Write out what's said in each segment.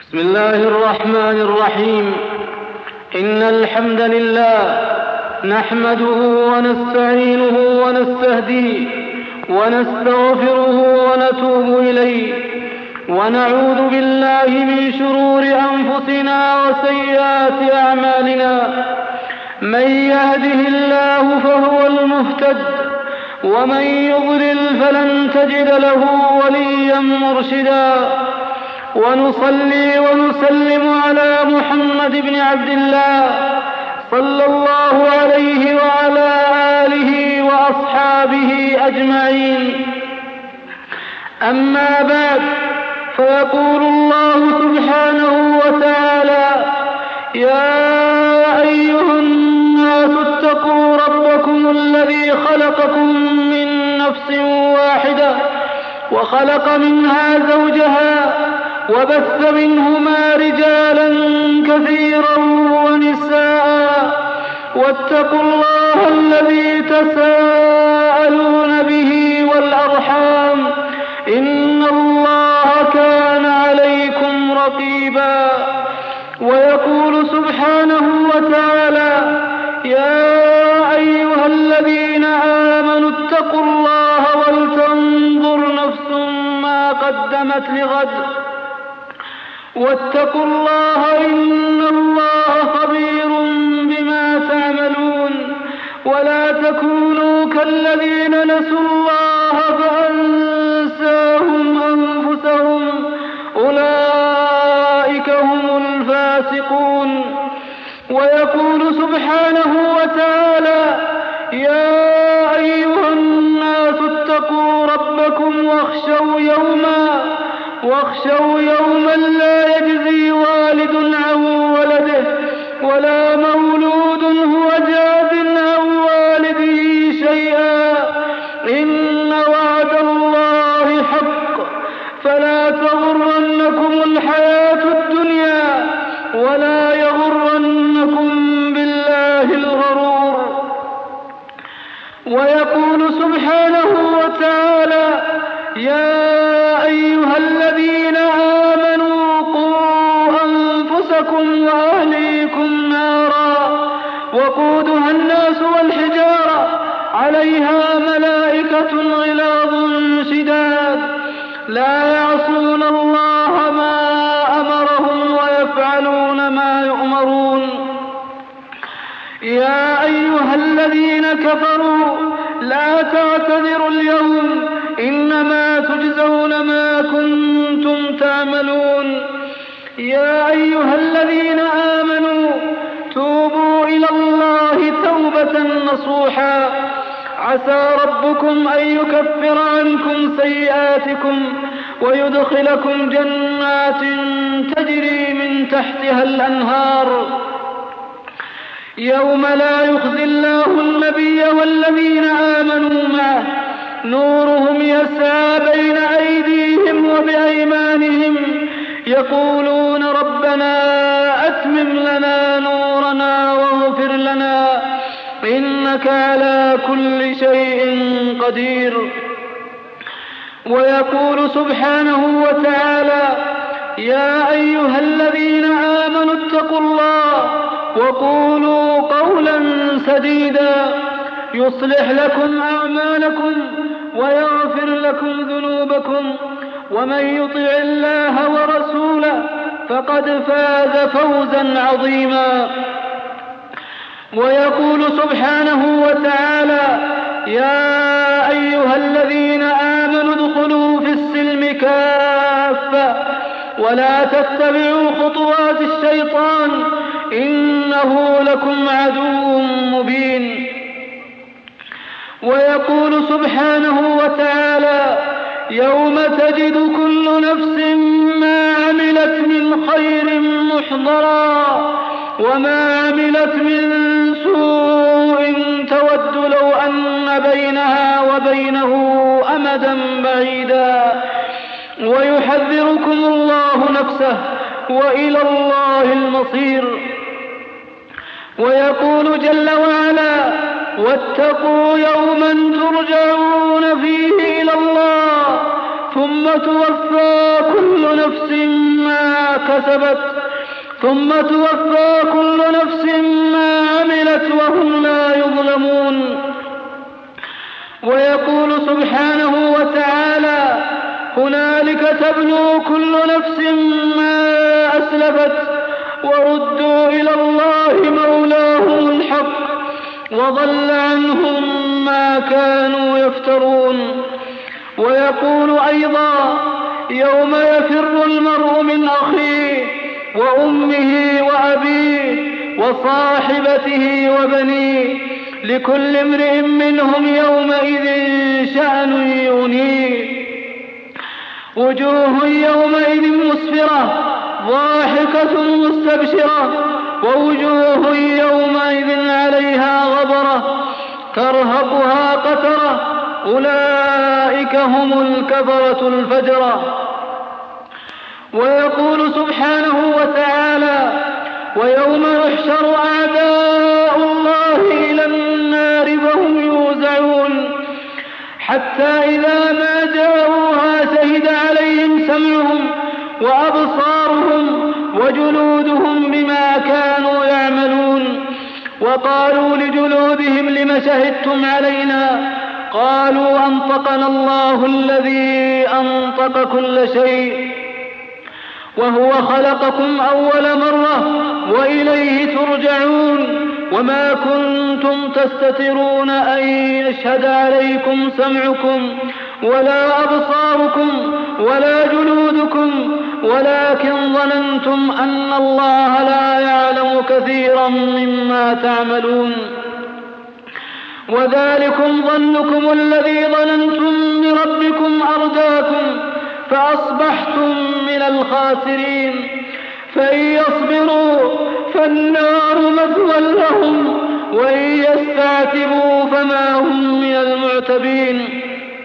بسم الله الرحمن الرحيم. إن الحمد لله نحمده ونستعينه ونستهديه ونستغفره ونتوب إليه، ونعوذ بالله من شرور أنفسنا وسيئات أعمالنا. من يهده الله فهو المهتد، ومن يضلل فلن تجد له وليا مرشدا. ونصلي ونسلم على محمد بن عبد الله صلى الله عليه وعلى آله وأصحابه أجمعين. أما بعد، فيقول الله سبحانه وتعالى: يا أيها الناس اتقوا ربكم الذي خلقكم من نفس واحدة وخلق منها زوجها وبث منهما رجالا كثيرا ونساء، واتقوا الله الذي تساءلون به والأرحام، إن الله كان عليكم رقيبا. ويقول سبحانه وتعالى: يا أيها الذين آمنوا اتقوا الله ولتنظر نفس ما قدمت لغد واتقوا الله إن الله خبير بما تعملون. ولا تكونوا كالذين نسوا الله فأنساهم أنفسهم، أولئك هم الفاسقون. ويقول سبحانه وتعالى: يا أيها الناس اتقوا ربكم واخشوا يوما لا يجزي والد عن ولده ولا مولود هو جاز عن والده شيئا، إن وعد الله حق، فلا تغرنكم الحياة الدنيا ولا يغرنكم بالله الغرور. ويقول سبحانه وتعالى: يا أيها الذين آمنوا قوا أنفسكم وأهليكم نارا وقودها الناس والحجارة عليها ملائكة غلاظ شداد لا يعصون الله ما أمرهم ويفعلون ما يؤمرون. يا أيها الذين كفروا لا تعتذروا اليوم، إنما تجزون ما كنتم تعملون. يا أيها الذين آمنوا توبوا إلى الله توبة نصوحا، عسى ربكم أن يكفر عنكم سيئاتكم ويدخلكم جنات تجري من تحتها الأنهار، يوم لا يخزي الله النبي والذين آمنوا معه نورهم يسعى بين أيديهم وبأيمانهم يقولون ربنا أتمم لنا نورنا واغفر لنا إنك على كل شيء قدير. ويقول سبحانه وتعالى: يا أيها الذين آمنوا اتقوا الله وقولوا قولا سديدا يصلح لكم أعمالكم ويغفر لكم ذنوبكم، ومن يطع الله ورسوله فقد فاز فوزا عظيما. ويقول سبحانه وتعالى: يا أيها الذين آمنوا ادخلوا في السلم كافة ولا تتبعوا خطوات الشيطان إنه لكم عدو مبين. ويقول سبحانه وتعالى: يوم تجد كل نفس ما عملت من خير محضرا وما عملت من سوء تود لو أن بينها وبينه أمدا بعيدا، ويحذركم الله نفسه وإلى الله المصير. ويقول جل وعلا: واتقوا يوما ترجعون فيه إلى الله ثم توفى كل نفس ما عملت وهم لا يظلمون. ويقول سبحانه وتعالى: هنالك تبلو كل نفس ما أسلفت وردوا إلى الله مولاهم الحق وضل عنهم ما كانوا يفترون. ويقول أيضا: يوم يفر المرء من أخيه وأمه وأبيه وصاحبته وبنيه لكل امرئ منهم يومئذ شأن يغنيه. وجوه يومئذ مسفرة ضاحكة مستبشرة ووجوه يومئذ عليها غبرة ترهقها قترة أولئك هم الكفرة الفجرة. ويقول سبحانه وتعالى: ويوم يحشر أعداء الله إلى النار فهم يوزعون حتى إذا ما جاءوها شهد عليهم سمعهم وأبصارهم وجلودهم بما كانوا يعملون. وقالوا لجلودهم: لم شهدتم علينا؟ قالوا: أنطقنا الله الذي أنطق كل شيء وهو خلقكم أول مرة وإليه ترجعون. وما كنتم تستترون أن يشهد عليكم سمعكم ولا أبصاركم ولا جلودكم ولكن ظننتم أن الله لا يعلم كثيرا مما تعملون. وذلكم ظنكم الذي ظننتم بربكم أرداكم فأصبحتم من الخاسرين. فإن يصبروا فالنار مثوى لهم وإن يستعتبوا فما هم من المعتبين.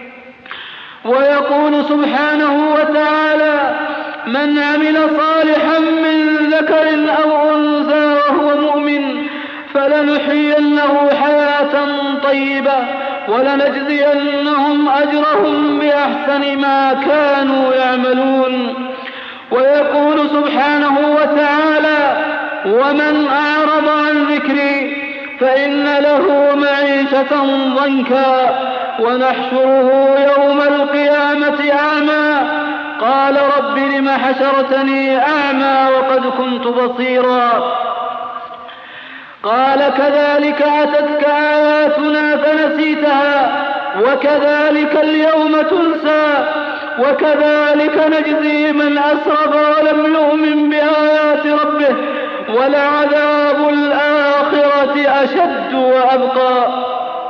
ويقول سبحانه وتعالى: من عمل صالحا من ذكر أو أنثى وهو مؤمن فلنحيينه حياة طيبة ولنجزينهم أجرهم بأحسن ما كانوا يعملون. ويقول سبحانه وتعالى: ومن أعرض عن ذكري فإن له معيشة ضنكا ونحشره يوم القيامة أعمى قال رب لم حشرتني أعمى وقد كنت بصيرا قال كذلك أتتك آياتنا فنسيتها وكذلك اليوم تنسى وكذلك نجزي من أسرف ولم يؤمن بآيات ربه ولعذاب الآخرة أشد وأبقى.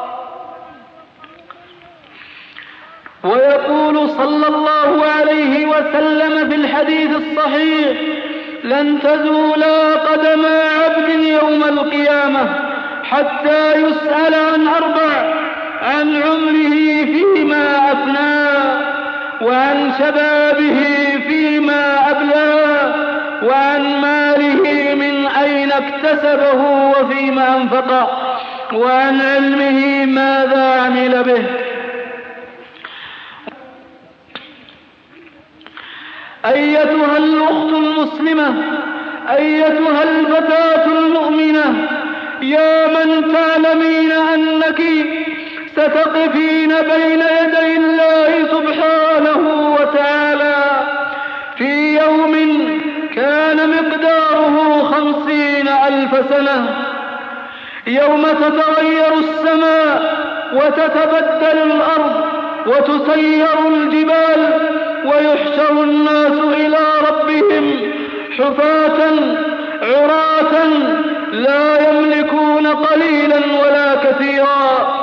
ويقول صلى الله عليه وسلم في الحديث الصحيح: لن تزولا قدم عبد يوم القيامة حتى يسأل عن أربع: عن عمره فيما أفناه وعن شبابه فيما أبلاه وعن ماله من أين اكتسبه وفيما أنفقه وعن علمه ماذا عمل به. أيتها الأخت المسلمة، أيتها الفتاة المؤمنة، يا من تعلمين أنك ستقفين بين يدي الله سبحانه وتعالى في يوم كان مقداره 50,000 سنة، يوم تتغير السماء وتتبدل الأرض وتسير الجبال ويحشر الناس إلى ربهم حفاة عراة لا يملكون قليلا ولا كثيرا.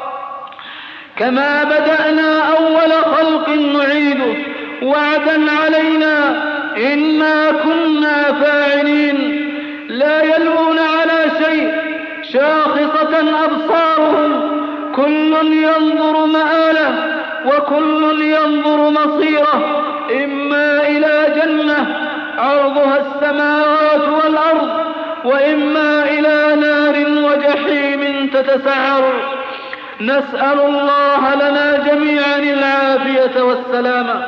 كما بدأنا أول خلق نعيده وعدا علينا إنا كنا فاعلين. لا يلوون على شيء، شاخصة أبصارهم، كل ينظر مآله وكل ينظر مصيره، إما إلى جنة عرضها السماوات والأرض وإما إلى نار وجحيم تتسعر. نسأل الله لنا جميعا العافية والسلامة.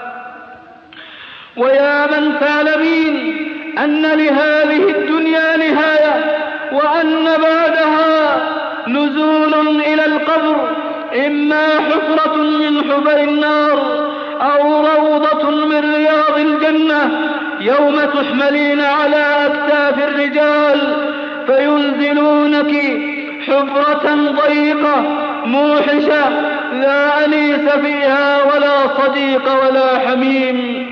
ويا من تعلمين أن لهذه الدنيا نهاية، وأن بعدها نزول إلى القبر، إما حفرة من حفر النار أو روضة من رياض الجنة، يوم تحملين على أكتاف الرجال فينزلونك حفرة ضيقة موحشة لا أنيس فيها ولا صديق ولا حميم.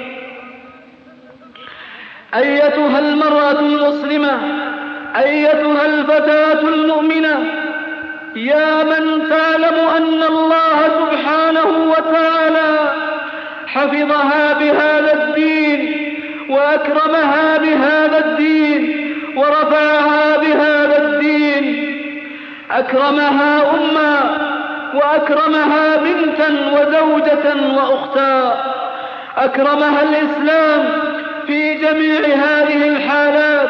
أيتها المرأة المسلمة، أيتها الفتاة المؤمنة، يا من تعلم أن الله سبحانه وتعالى حفظها بهذا الدين وأكرمها بهذا الدين ورفعها بهذا الدين، أكرمها أما وأكرمها بنتا وزوجة وأختا، أكرمها الإسلام في جميع هذه الحالات،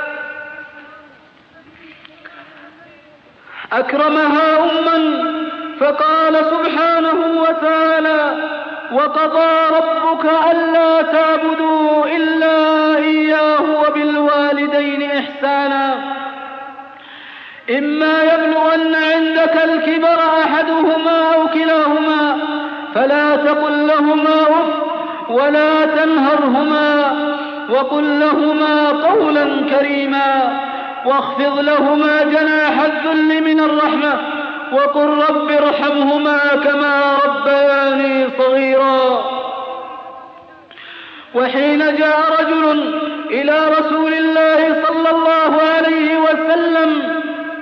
أكرمها أما فقال سبحانه وتعالى: وقضى ربك ألا تعبدوا إلا إياه وبالوالدين إحسانا، إما يبلغن عندك الكبر أحدهما أو كلاهما فلا تقل لهما أف ولا تنهرهما وقل لهما قولا كريما واخفض لهما جناح الذل من الرحمة وقل رب ارحمهما كما ربياني صغيرا. وحين جاء رجل إلى رسول الله صلى الله عليه وسلم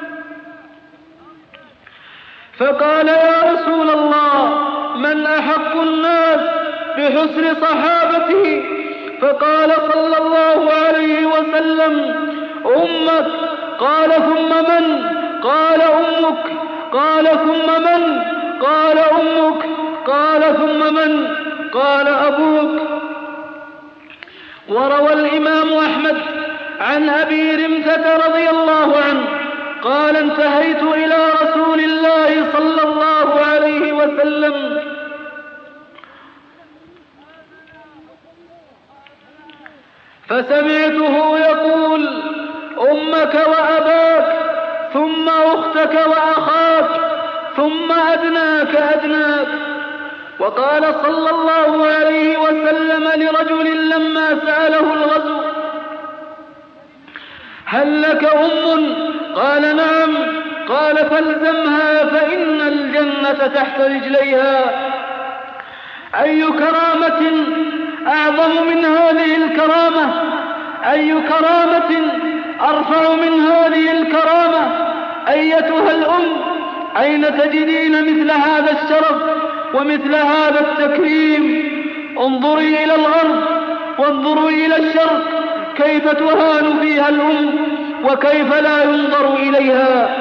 فقال: يا رسول الله، من أحق الناس بحسن صحابته؟ فقال صلى الله عليه وسلم: أمك. قال: ثم من؟ قال: أمك. قال: ثم من؟ قال: أمك. قال: ثم من؟ قال: أبوك. وروى الإمام أحمد عن أبي رمثة رضي الله عنه قال: انتهيت إلى رسول الله صلى الله عليه وسلم فسمعته يقول: أمك وأباك، ثم أختك وأخاك، ثم أدناك أدناك. وقال صلى الله عليه وسلم لرجل لما سأله الغزو: هل لك أم؟ قال: نعم. قال: فالزمها فإن الجنة تحت رجليها. أي كرامة أعظم من هذه الكرامة؟ أي كرامة أرفع من هذه الكرامة؟ أيتها الأم، أين تجدين مثل هذا الشرف ومثل هذا التكريم؟ انظري إلى الأرض وانظري إلى الشرق، كيف تهان فيها الأم وكيف لا ينظر إليها.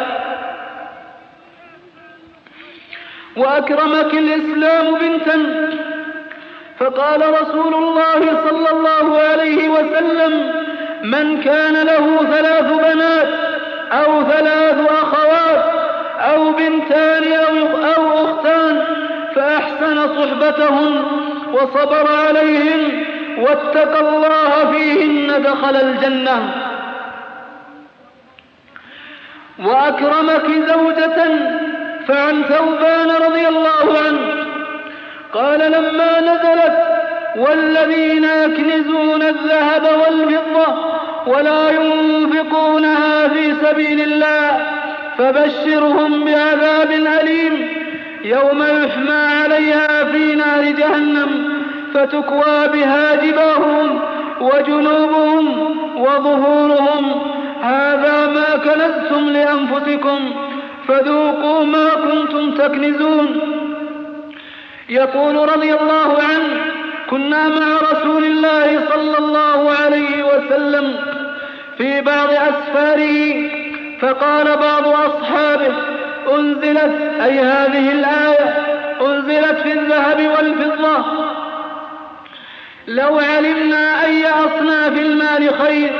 وأكرمك الإسلام بنتا، فقال رسول الله صلى الله عليه وسلم: من كان له 3 بنات أو 3 أخوات أو بنتان أو أختان فأحسن صحبتهن وصبر عليهن واتقى الله فيهن دخل الجنة. وأكرمك زوجة، فعن ثوبان رضي الله عنه قال: لما نزلت: والذين يكنزون الذهب والفضة ولا ينفقونها في سبيل الله فبشرهم بعذاب أليم يوم يحمى عليها في نار جهنم فتكوى بها جباههم وجنوبهم وظهورهم، هذا ما كنزتم لأنفسكم فذوقوا ما كنتم تكنزون. يقول رضي الله عنه: كنا مع رسول الله صلى الله عليه وسلم في بعض أسفاره، فقال بعض أصحابه: أنزلت، أي هذه الآية أنزلت في الذهب والفضة، لو علمنا أي أصناف المال خير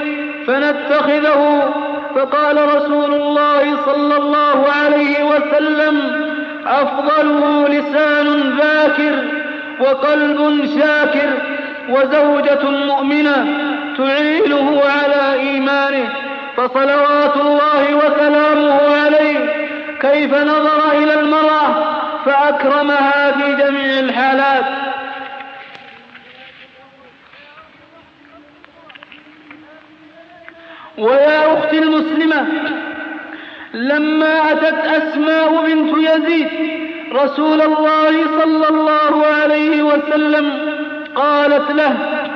فنتخذه. فقال رسول الله صلى الله عليه وسلم: أفضله لسان ذاكر وقلب شاكر وزوجة مؤمنة تعينه على إيمانه، فصلوات الله وسلامه عليه كيف نظر إلى المرأة فأكرمها في جميع الحالات. ويا أختي المسلمة، لما أتت أسماء بنت يزيد رسول الله صلى الله عليه وسلم قالت له: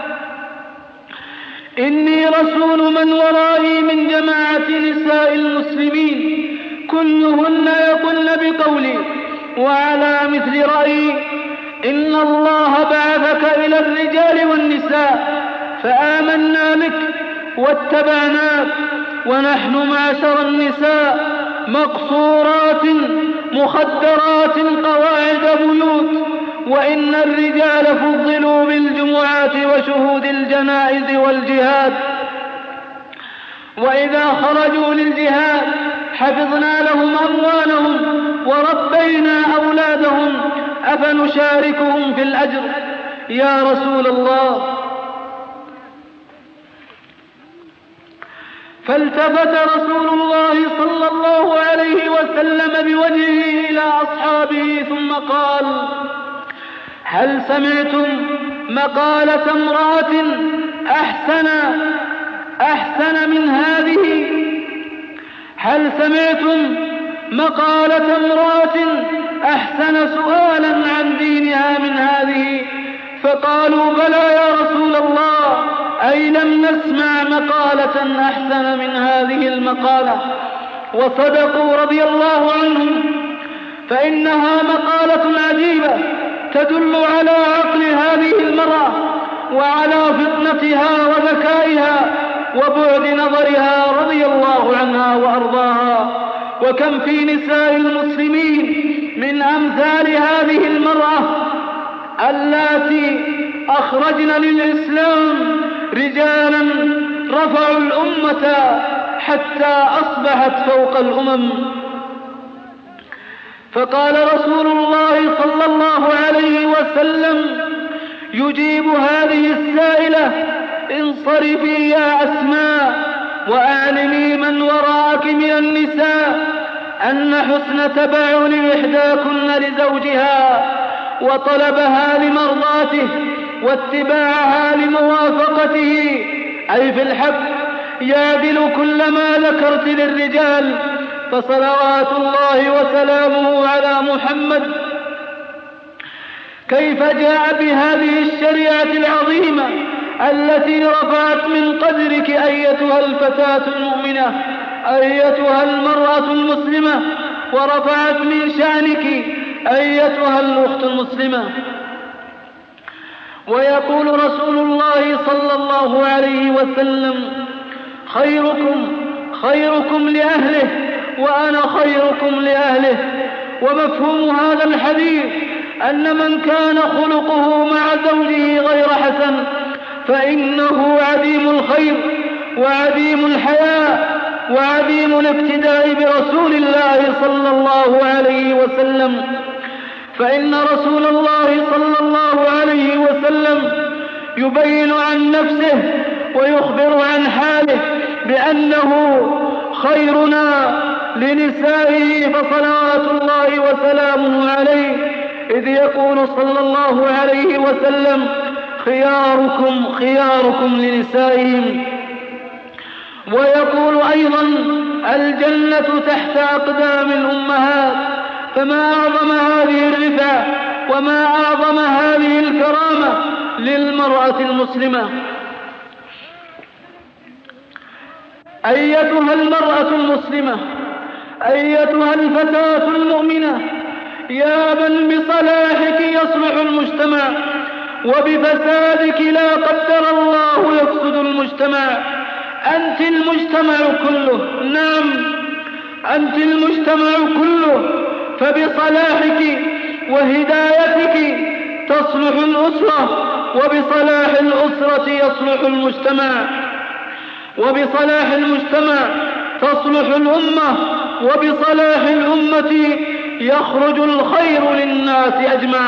إني رسول من ورائي من جماعة نساء المسلمين كلهن يقولن بقولي وعلى مثل رأيي، إن الله بعثك إلى الرجال والنساء فآمنا بك واتبعناك، ونحن معشر النساء مقصورات مخدرات قواعد بيوت، وإن الرجال فضلوا بالجمعات وشهود الجنائز والجهاد، وإذا خرجوا للجهاد حفظنا لهم أموالهم وربينا أولادهم، أفنشاركهم في الأجر يا رسول الله؟ فالتفت رسول الله صلى الله عليه وسلم بوجهه إلى أصحابه ثم قال: هل سمعتم مقالة امرأة أحسن من هذه؟ هل سمعتم مقالة امرأة أحسن سؤالا عن دينها من هذه؟ فقالوا: بلى يا رسول الله، أي لم نسمع مقالة أحسن من هذه المقالة. وصدقوا رضي الله عنهم، فإنها مقالة عجيبة تدل على عقل هذه المرأة وعلى فطنتها وذكائها وبعد نظرها رضي الله عنها وأرضاها. وكم في نساء المسلمين من أمثال هذه المرأة اللاتي أخرجن للإسلام رجالا رفعوا الأمة حتى أصبحت فوق الأمم. فقال رسول الله صلى الله عليه وسلم يجيب هذه السائلة: انصرفي يا أسماء وأعلمي من وراءك من النساء أن حسن تبعن إحداكن لزوجها وطلبها لمرضاته واتباعها لموافقته، أي في الحق يعدل كل ما ذكرت للرجال. فصلوات الله وسلامه على محمد كيف جاء بهذه الشريعة العظيمة التي رفعت من قدرك أيتها الفتاة المؤمنة، أيتها المرأة المسلمة، ورفعت من شأنك أيتها الأخت المسلمة. ويقول رسول الله صلى الله عليه وسلم: خيركم لأهله وأنا خيركم لأهله. ومفهوم هذا الحديث أن من كان خلقه مع زوجه غير حسن فإنه عديم الخير وعديم الحياء وعديم الاقتداء برسول الله صلى الله عليه وسلم. فإن رسول الله صلى الله عليه وسلم يبين عن نفسه ويخبر عن حاله بأنه خيرنا لنسائه، فصلوات الله وسلامه عليه، إذ يقول صلى الله عليه وسلم: خياركم لنسائهم. ويقول أيضا: الجنة تحت أقدام الأمهات. فما أعظم هذه الرفعة وما أعظم هذه الكرامة للمرأة المسلمة. أيتها المرأة المسلمة، أيتها الفتاة المؤمنة، يا من بصلاحك يصلح المجتمع وبفسادك لا قدر الله يفسد المجتمع. أنت المجتمع كله، نعم أنت المجتمع كله، فبصلاحك وهدايتك تصلح الأسرة، وبصلاح الأسرة يصلح المجتمع، وبصلاح المجتمع تصلح الأمة، وبصلاح الأمة يخرج الخير للناس أجمع.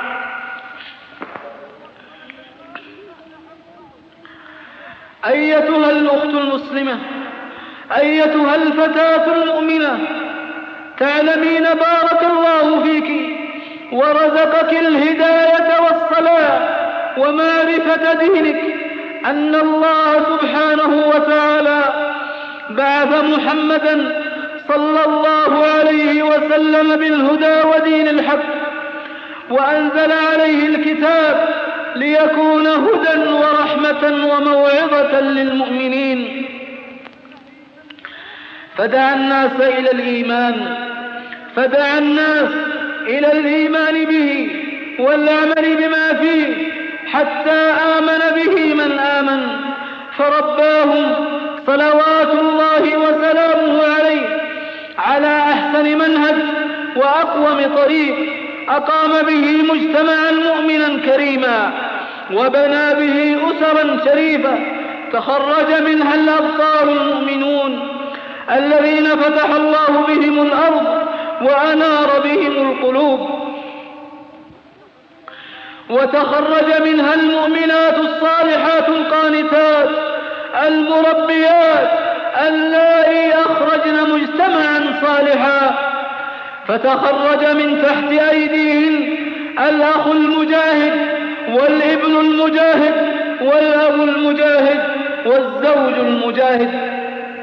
أيتها الأخت المسلمة، أيتها الفتاة المؤمنة، تعلمين بارك الله فيك ورزقك الهداية والصلاة ومعرفة دينك أن الله سبحانه وتعالى بعث محمدا صلى الله عليه وسلم بالهدى ودين الحق، وأنزل عليه الكتاب ليكون هدى ورحمة وموعظة للمؤمنين، فدعا الناس إلى الإيمان به والعمل بما فيه حتى آمن به من آمن، فرباهم صلوات الله وسلامه عليه على أحسن منهج وأقوم طريق أقام به مجتمعا مؤمنا كريما، وبنى به أسرا شريفة تخرج منها الأبطال المؤمنون الذين فتح الله بهم الأرض وأنار بهم القلوب، وتخرج منها المؤمنات الصالحات القانتات المربيات اللائي أخرجن مجتمعا صالحا، فتخرج من تحت أيديهن الأخ المجاهد والابن المجاهد والأب المجاهد والزوج المجاهد.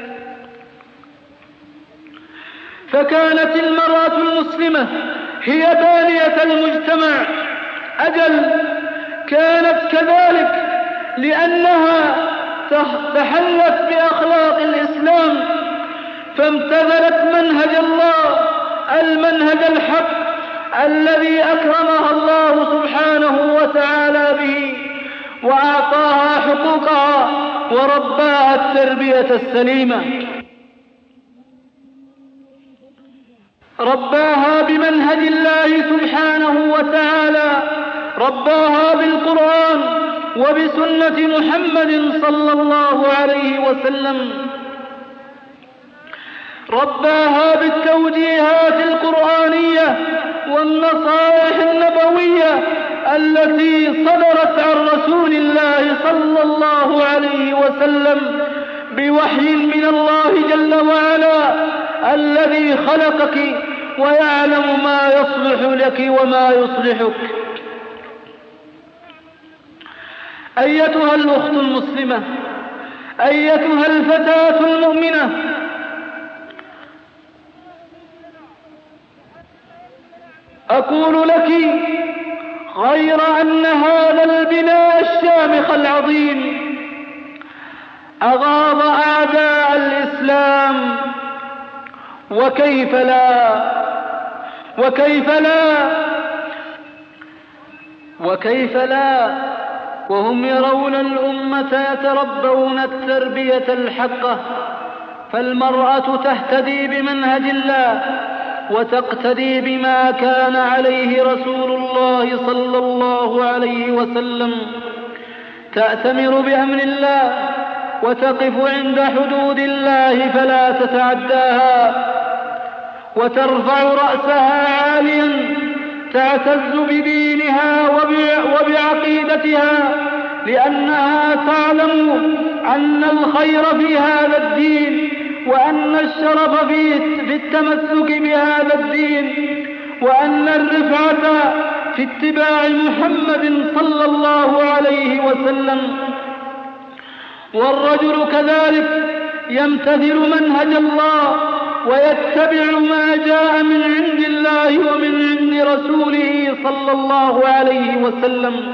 فكانت المرأة المسلمة هي بانية المجتمع، أجل كانت كذلك لأنها تحلت بأخلاق الإسلام، فامتثلت منهج الله المنهج الحق الذي أكرمها الله سبحانه وتعالى به، وأعطاها حقوقها ورباها التربية السليمة، رباها بمنهج الله سبحانه وتعالى، رباها بالقرآن وبسنة محمد صلى الله عليه وسلم، رباها بالتوجيهات القرآنية والنصائح النبوية التي صدرت عن رسول الله صلى الله عليه وسلم بوحي من الله جل وعلا الذي خلقك ويعلم ما يصلح لك وما يصلحك. أيتها الأخت المسلمة، أيتها الفتاة المؤمنة، أقول لك غير أن هذا البناء الشامخ العظيم أغاض أعداء الإسلام، وكيف لا وكيف لا وكيف لا وهم يرون الأمة يتربون التربية الحقة، فالمرأة تهتدي بمنهج الله وتقتدي بما كان عليه رسول الله صلى الله عليه وسلم، تأتمر بأمر الله وتقف عند حدود الله فلا تتعداها، وترفع رأسها عاليا تعتز بدينها وبعقيدتها، لأنها تعلم أن الخير في هذا الدين، وأن الشرف في التمسك بهذا الدين، وأن الرفعة في اتباع محمد صلى الله عليه وسلم. والرجل كذلك يمتثل منهج الله ويتبع ما جاء من عند الله ومن عند رسوله صلى الله عليه وسلم،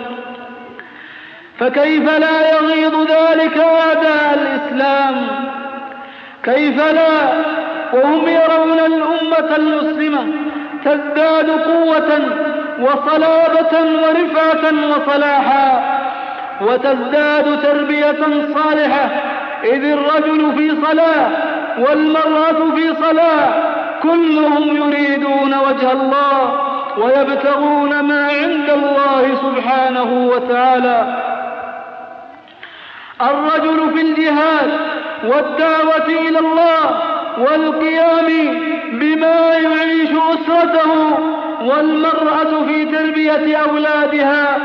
فكيف لا يغيظ ذلك أعداء الإسلام؟ كيف لا وهم يرون الأمة المسلمة تزداد قوة وصلابة ورفعة وصلاحا، وتزداد تربية صالحة، إذ الرجل في صلاة والمرأة في صلاة، كلهم يريدون وجه الله ويبتغون ما عند الله سبحانه وتعالى. الرجل في الجهاد والدعوة إلى الله والقيام بما يعيش أسرته، والمرأة في تربية أولادها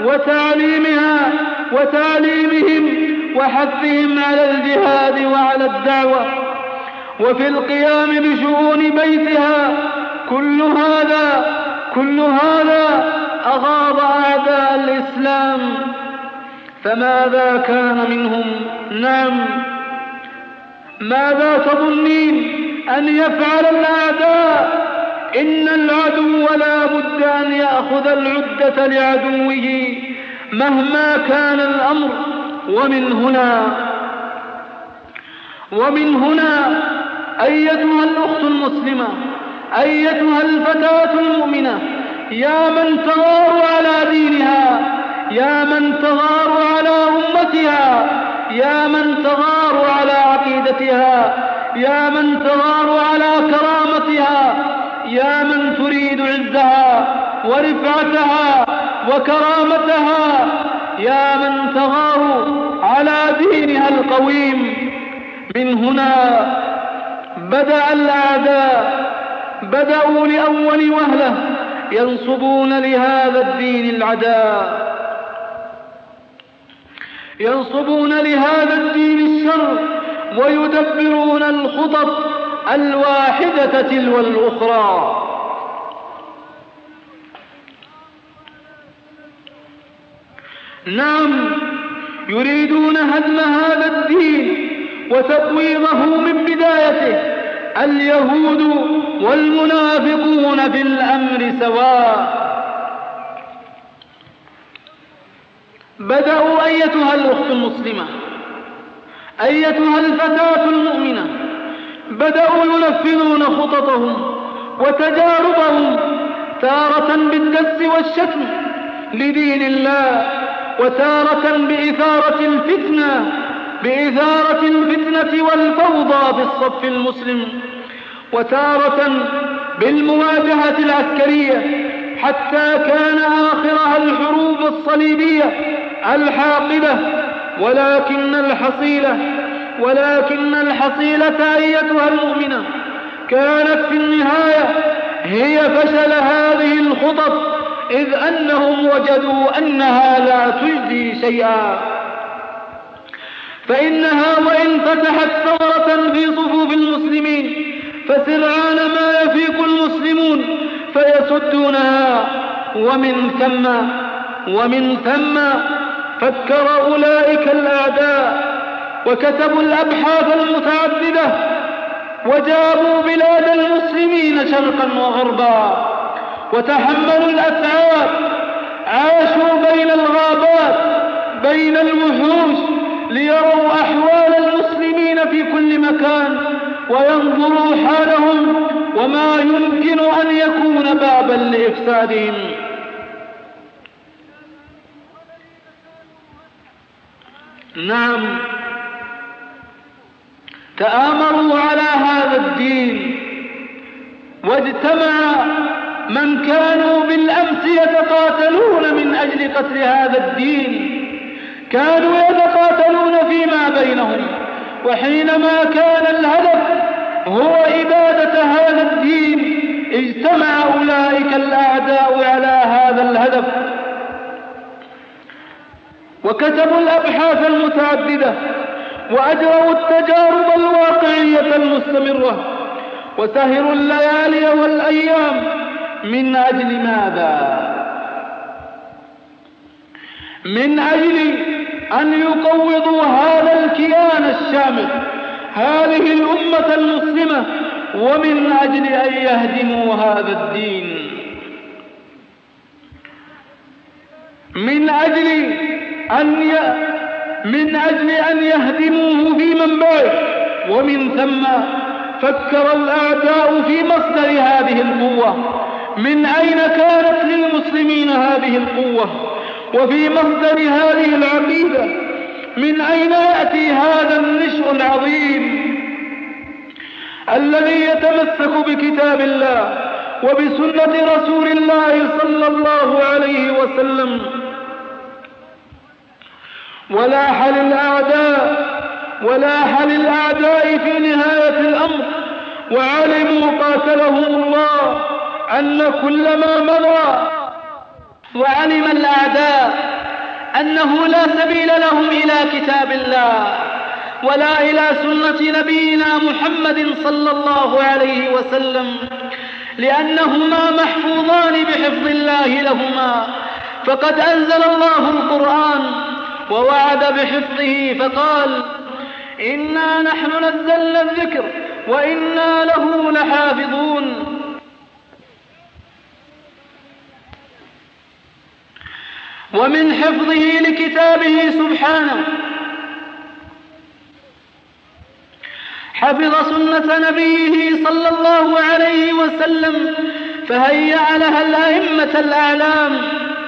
وتعليمهم وحثهم على الجهاد وعلى الدعوة، وفي القيام بشؤون بيتها. كل هذا أغاض أعداء الإسلام، فماذا كان منهم؟ نعم، ماذا تظنين أن يفعل الأعداء؟ إن العدو لا بد أن يأخذ العدة لعدوه مهما كان الأمر. ومن هنا أيتها الأخت المسلمة، أيتها الفتاة المؤمنة، يا من تغار على دينها، يا من تغار على أمتها، يا من تغار على عقيدتها، يا من تغار على كرامتها، يا من تريد عزها ورفعتها وكرامتها، يا من تغار على دينها القويم. من هنا بدأ الأعداء، بدأوا لأول وهلة ينصبون لهذا الدين العداء، ينصبون لهذا الدين الشر، ويدبرون الخطط الواحدة تلو الأخرى. نعم، يريدون هدم هذا الدين وتقويضه من بدايته. اليهود والمنافقون في الأمر سواء. بدأوا أيتها الأخت المسلمة، أيتها الفتاة المؤمنة، بدأوا ينفذون خططهم وتجاربهم، تارة بالدس والشتم لدين الله، وتارة بإثارة الفتنة والفوضى في الصف المسلم، وتارة بالمواجهة العسكرية، حتى كان آخرها الحروب الصليبية الحاقبة. ولكن الحصيلة أيتها المؤمنة كانت في النهاية هي فشل هذه الخطط، إذ أنهم وجدوا أنها لا تجدي شيئا. فإنها وإن فتحت ثورة في صفوف المسلمين، فسرعان ما يفيق المسلمون فيسدونها. ومن ثم فكر أولئك الأعداء وكتبوا الأبحاث المتعددة، وجابوا بلاد المسلمين شرقا وغربا، وتحملوا الأتعاب، عاشوا بين الغابات بين الوحوش ليروا أحوال المسلمين في كل مكان وينظروا حالهم وما يمكن أن يكون بابا لإفسادهم. نعم، تآمروا على هذا الدين، واجتمع من كانوا بالأمس يتقاتلون من أجل قتل هذا الدين، كانوا يتقاتلون فيما بينهم، وحينما كان الهدف هو إبادة هذا الدين اجتمع أولئك الأعداء على هذا الهدف، وكتبوا الأبحاث المتعددة، وأجروا التجارب الواقعية المستمرة، وسهروا الليالي والأيام. من أجل ماذا؟ من أجل أن يقوضوا هذا الكيان الشامل، هذه الأمة المسلمة، ومن أجل أن يهدموا هذا الدين، من أجل أن يهدموه في منبعه. ومن ثم فكر الأعداء في مصدر هذه القوة، من أين كانت للمسلمين هذه القوة، وفي مصدر هذه العقيدة من أين يأتي هذا النشء العظيم الذي يتمسك بكتاب الله وبسنة رسول الله صلى الله عليه وسلم. ولاح للأعداء في نهاية الأمر وعلموا قاتلهم الله أن كل ما مضى، وعلم الأعداء أنه لا سبيل لهم إلى كتاب الله ولا إلى سنة نبينا محمد صلى الله عليه وسلم، لأنهما محفوظان بحفظ الله لهما. فقد أنزل الله القرآن ووعد بحفظه فقال: إنا نحن نزلنا الذكر وإنا له لحافظون. ومن حفظه لكتابه سبحانه حفظ سنة نبيه صلى الله عليه وسلم، فهيأ لها الأئمة الأعلام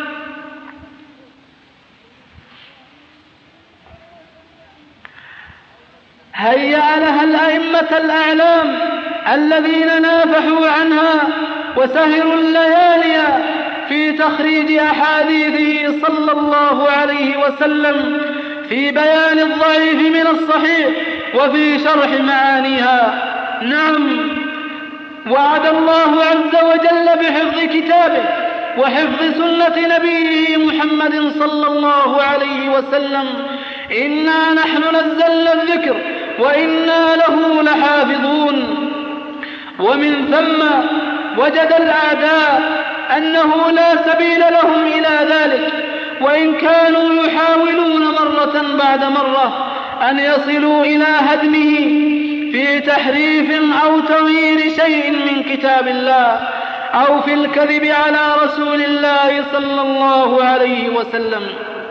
الذين نافحوا عنها وسهروا الليالي في تخريج أحاديثه صلى الله عليه وسلم، في بيان الضعيف من الصحيح وفي شرح معانيها. نعم، وعد الله عز وجل بحفظ كتابه وحفظ سنة نبيه محمد صلى الله عليه وسلم: إنا نحن نزلنا الذكر وإنا له لحافظون. ومن ثم وجد الأعداء أنه لا سبيل لهم إلى ذلك، وإن كانوا يحاولون مرة بعد مرة أن يصلوا إلى هدمه في تحريف أو تغيير شيء من كتاب الله أو في الكذب على رسول الله صلى الله عليه وسلم.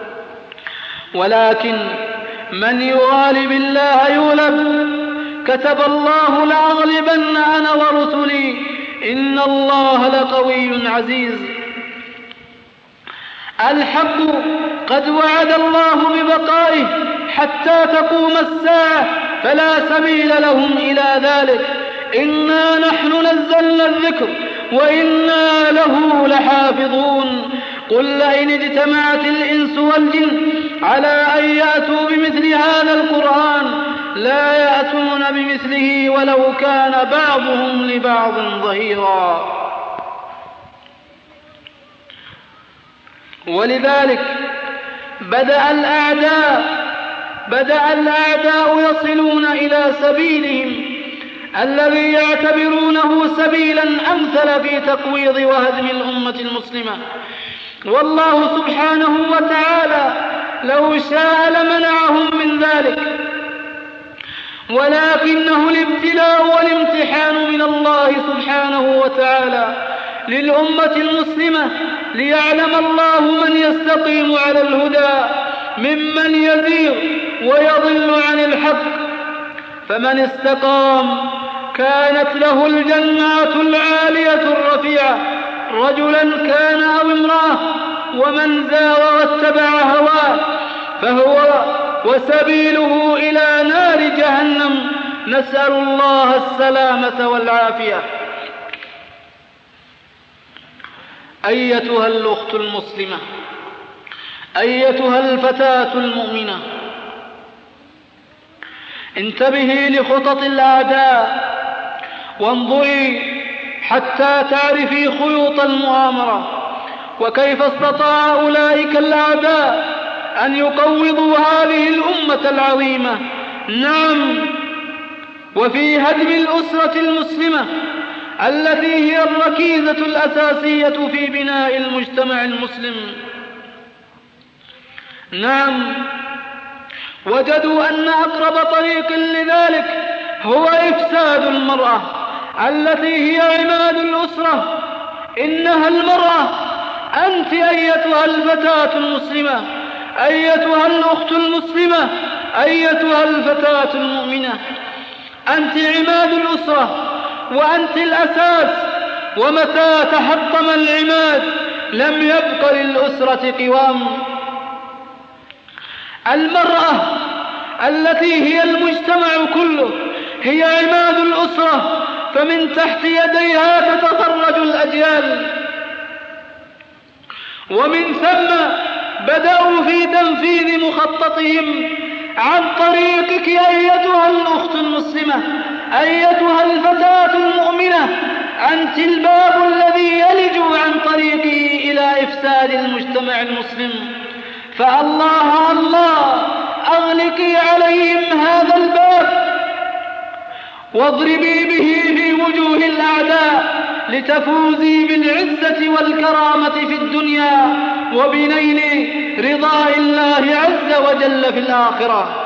ولكن من يغالب الله يغلب. كتب الله: لأغلبن أنا ورسلي إن الله لقوي عزيز. الحق قد وعد الله ببقائه حتى تقوم الساعة، فلا سبيل لهم إلى ذلك. إنا نحن نزلنا الذكر وإنا له لحافظون. قل لئن اجتمعت الإنس والجن على أن يأتوا بمثل هذا القرآن لا يأتون بمثله ولو كان بعضهم لبعض ظهيرا. ولذلك بدأ الأعداء يصلون إلى سبيلهم الذي يعتبرونه سبيلا أمثل في تقويض وهدم الأمة المسلمة. والله سبحانه وتعالى لو شاء لمنعهم من ذلك، ولكنه الابتلاء والامتحان من الله سبحانه وتعالى للأمة المسلمة، ليعلم الله من يستقيم على الهدى ممن يزيغ ويضل عن الحق. فمن استقام كانت له الجنات العالية الرفيعة، رجلا كان أو امرأة. ومن زاغ واتبع هواه فهو وسبيله إلى نار جهنم، نسأل الله السلامة والعافية. أيتها الأخت المسلمة، أيتها الفتاة المؤمنة، انتبهي لخطط الأعداء وانظري حتى تعرفي خيوط المؤامرة، وكيف استطاع أولئك الأعداء أن يقوضوا هذه الأمة العظيمة. نعم، وفي هدم الأسرة المسلمة التي هي الركيزة الأساسية في بناء المجتمع المسلم. نعم، وجدوا أن أقرب طريق لذلك هو إفساد المرأة التي هي عماد الأسرة. إنها المرأة. أنت أيتها الفتاة المسلمة، أيتها الأخت المسلمة، أيتها الفتاة المؤمنة، أنت عماد الأسرة وأنت الأساس. ومتى تحطم العماد لم يبق للأسرة قوام. المرأة التي هي المجتمع كله هي عماد الأسرة، فمن تحت يديها تتخرج الأجيال. ومن ثم بدأوا في تنفيذ مخططهم عن طريقك أيتها الأخت المسلمة، أيتها الفتاة أنت الباب الذي يلج عن طريقه إلى إفساد المجتمع المسلم، فالله الله أغلقي عليهم هذا الباب واضربي به في وجوه الأعداء لتفوزي بالعزة والكرامة في الدنيا وبنيل رضاء الله عز وجل في الآخرة.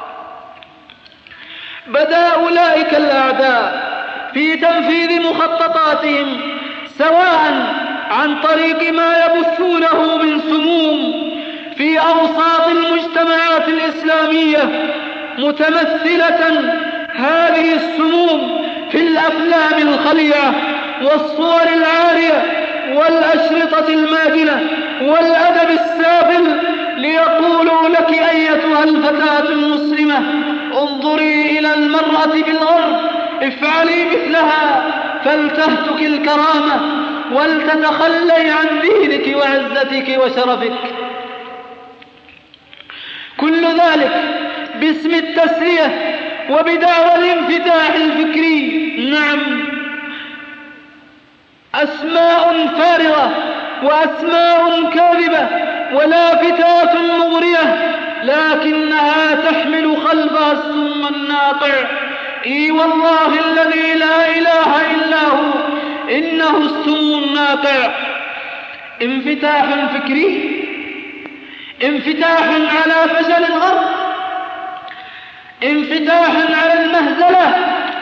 بدأ أولئك الأعداء في تنفيذ مخططاتهم سواء عن طريق ما يبثونه من سموم في أوساط المجتمعات الإسلامية، متمثلة هذه السموم في الأفلام الخليعة والصور العارية والأشرطة الماجنة والأدب السافل، ليقولوا لك أيتها الفتاة المسلمة انظري إلى المرأة بالغرب، افعلي مثلها فلتهتك الكرامة ولتتخلي عن دينك وعزتك وشرفك. كل ذلك باسم التسلية وبدعوى الانفتاح الفكري. نعم، أسماء فارغة وأسماء كاذبة ولافتات مغرية، لكنها تحمل خلفها السم الناقع. إي والله الذي لا إله إلا هو، إنه السم الناقع. انفتاح فكري، انفتاح على فشل الغرب، انفتاح على المهزلة،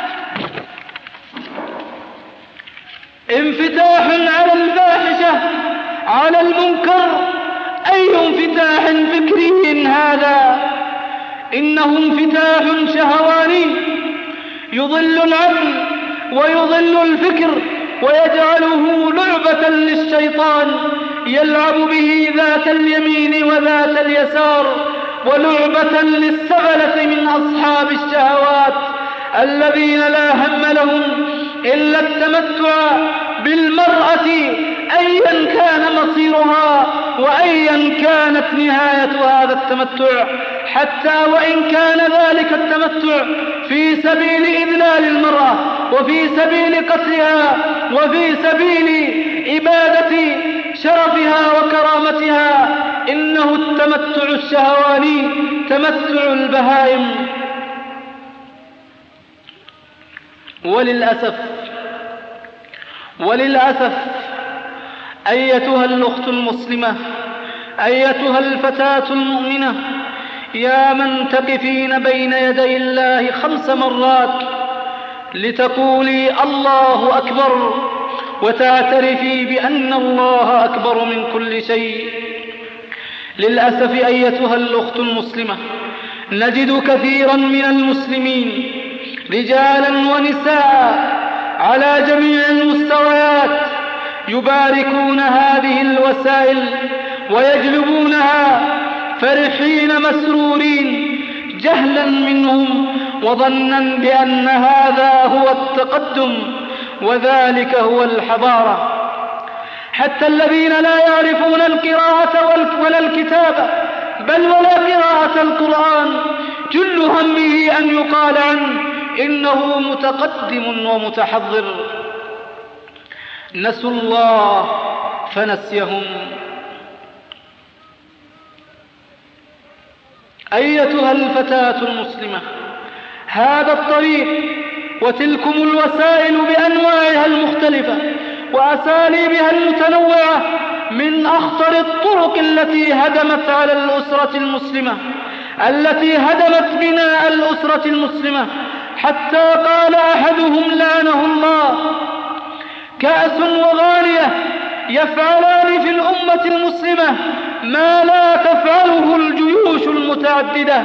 انفتاح على الفاحشة، على المنكر. أي انفتاح فكري هذا؟ إنه انفتاح شهواني يضل العقل ويضل الفكر ويجعله لعبة للشيطان يلعب به ذات اليمين وذات اليسار، ولعبة للسفلة من أصحاب الشهوات الذين لا هم لهم إلا التمتع بالمرأة أيا كان مصيرها وأيا كانت نهاية هذا التمتع، حتى وإن كان ذلك التمتع في سبيل إذلال المرأة وفي سبيل قتلها وفي سبيل إبادة شرفها وكرامتها. إنه التمتع الشهواني تمتع البهائم. وللأسف أيتها الأخت المسلمة، أيتها الفتاة المؤمنة، يا من تقفين بين يدي الله 5 مرات لتقولي الله أكبر وتعترفي بأن الله أكبر من كل شيء. للأسف أيتها الأخت المسلمة، نجد كثيرا من المسلمين رجالا ونساء على جميع المستويات يباركون هذه الوسائل ويجلبونها فرحين مسرورين، جهلا منهم وظنا بأن هذا هو التقدم وذلك هو الحضارة. حتى الذين لا يعرفون القراءة ولا الكتابة بل ولا قراءة القرآن جل همه أن يقال عنه إنه متقدم ومتحضر. نسوا الله فنسيهم. أيتها الفتاة المسلمة، هذا الطريق وتلكم الوسائل بأنواعها المختلفة وأساليبها المتنوعة من أخطر الطرق التي هدمت على الأسرة المسلمة، التي هدمت بناء الأسرة المسلمة، حتى قال أحدهم لعنه الله: كأس وغانية يفعلان في الأمة المسلمة ما لا تفعله الجيوش المتعددة.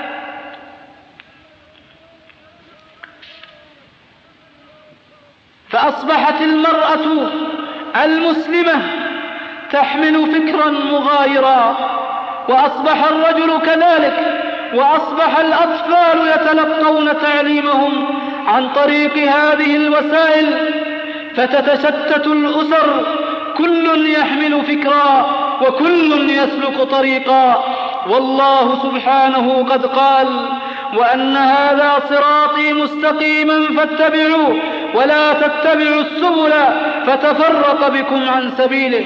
فأصبحت المرأة المسلمة تحمل فكرا مغايرا، وأصبح الرجل كذلك، وأصبح الأطفال يتلقون تعليمهم عن طريق هذه الوسائل، فتتشتت الأسر، كل يحمل فكرا وكل يسلك طريقا. والله سبحانه قد قال: وأن هذا صراطي مستقيما فاتبعوه ولا تتبعوا السبل فتفرق بكم عن سبيله.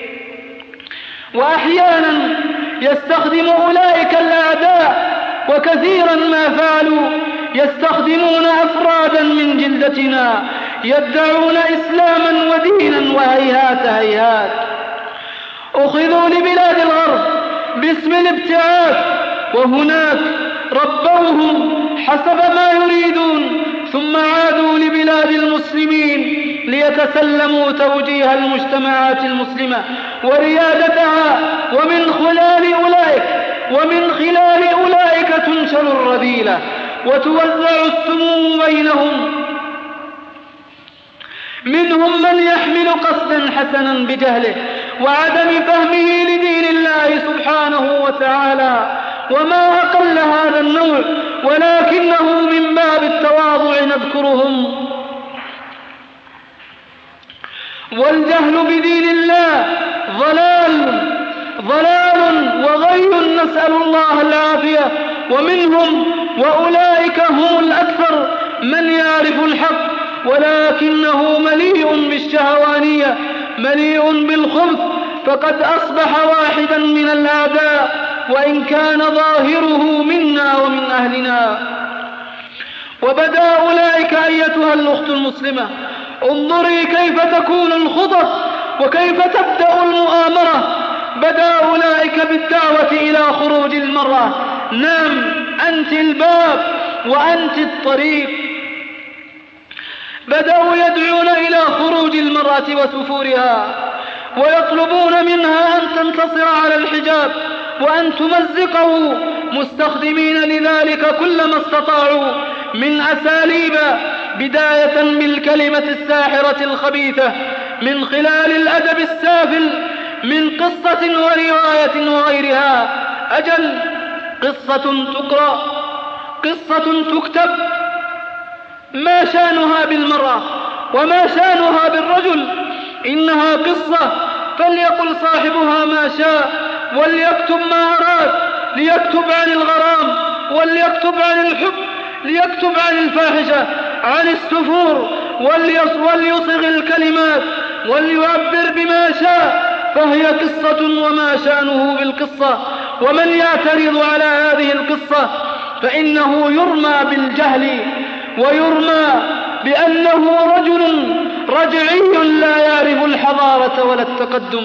وأحيانا يستخدم أولئك الأعداء، وكثيرا ما فعلوا، يستخدمون أفرادا من جلدتنا يدعون إسلاما ودينا وهيهات هيهات. أخذوا لبلاد الغرب باسم الابتعاث، وهناك ربوهم حسب ما يريدون، ثم عادوا لبلاد المسلمين ليتسلموا توجيه المجتمعات المسلمة وريادتها، ومن خلال أولئك تنشر الرذيلة وتوزع السموم بينهم. منهم من يحمل قصدا حسنا بجهله وعدم فهمه لدين الله سبحانه وتعالى، وما أقل هذا النوع، ولكنه من باب التواضع نذكرهم. والجهل بدين الله ضلال وغي، نسأل الله العافية. ومنهم وأولئك هم الأكثر من يعرف الحق ولكنه مليء بالشهوانية، مليء بالخبث، فقد أصبح واحدا من الأعداء وإن كان ظاهره منا ومن أهلنا. وبدأ أولئك أيتها الأخت المسلمة، انظري كيف تكون الخطط وكيف تبدأ المؤامرة. بدأ أولئك بالدعوة إلى خروج المرأة. نعم، أنت الباب وأنت الطريق. بدأوا يدعون إلى خروج المرأة وسفورها، ويطلبون منها أن تنتصر على الحجاب وأن تمزقه، مستخدمين لذلك كل ما استطاعوا من أساليب، بداية بالكلمة الساحرة الخبيثة، من خلال الأدب السافل، من قصة ورواية وغيرها. أجل، قصة تقرأ، قصة تكتب، ما شانها بالمرأة وما شانها بالرجل؟ إنها قصة، فليقل صاحبها ما شاء وليكتب ما أراد، ليكتب عن الغرام، وليكتب عن الحب، ليكتب عن الفاحشة، عن السفور، وليصغ الكلمات وليعبر بما شاء، فهي قصة وما شأنه بالقصة. ومن يعترض على هذه القصة فإنه يرمى بالجهل، ويرمى بأنه رجل رجعي لا يعرف الحضارة ولا التقدم.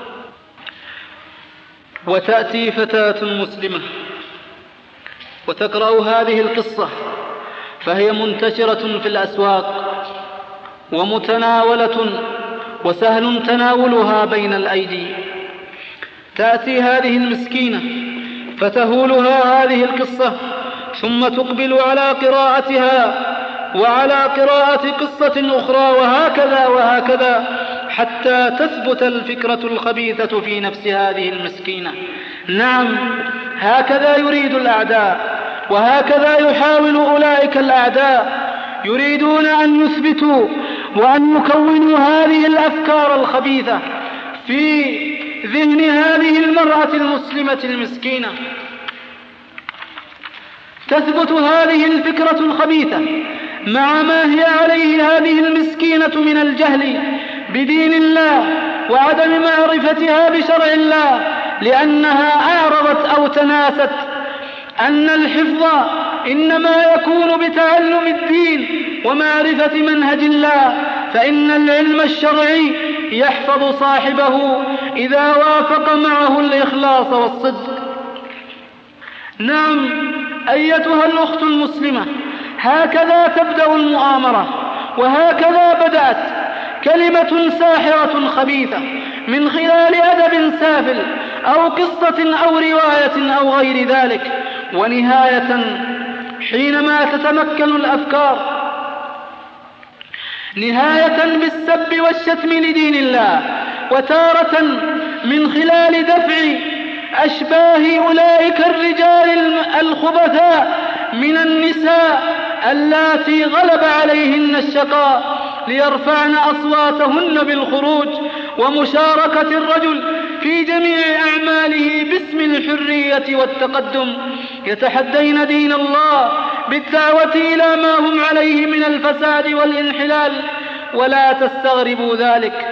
وتأتي فتاة مسلمة وتقرأ هذه القصة، فهي منتشرة في الأسواق ومتناولة وسهل تناولها بين الأيدي. تأتي هذه المسكينة فتهولها هذه القصة، ثم تقبل على قراءتها وعلى قراءة قصة أخرى، وهكذا وهكذا، حتى تثبت الفكرة الخبيثة في نفس هذه المسكينة. نعم، هكذا يريد الأعداء، وهكذا يحاول أولئك الأعداء، يريدون أن يثبتوا وأن يكونوا هذه الأفكار الخبيثة في ذهن هذه المرأة المسلمة المسكينة. تثبت هذه الفكرة الخبيثة مع ما هي عليه هذه المسكينة من الجهل بدين الله وعدم معرفتها بشرع الله، لأنها أعرضت أو تناست أن الحفظ إنما يكون بتعلم الدين ومعرفة منهج الله، فإن العلم الشرعي يحفظ صاحبه إذا وافق معه الإخلاص والصدق. نعم أيتها الأخت المسلمة، هكذا تبدأ المؤامرة، وهكذا بدأت كلمة ساحرة خبيثة من خلال أدب سافل أو قصة أو رواية أو غير ذلك. ونهاية حينما تتمكن الأفكار نهاية بالسب والشتم لدين الله، وتارة من خلال دفع أشباه أولئك الرجال الخبثاء من النساء اللاتي غلب عليهن الشقاء ليرفعن أصواتهن بالخروج ومشاركة الرجل في جميع أعماله باسم الحرية والتقدم، يتحدين دين الله بالدعوة إلى ما هم عليه من الفساد والانحلال، ولا تستغربوا ذلك،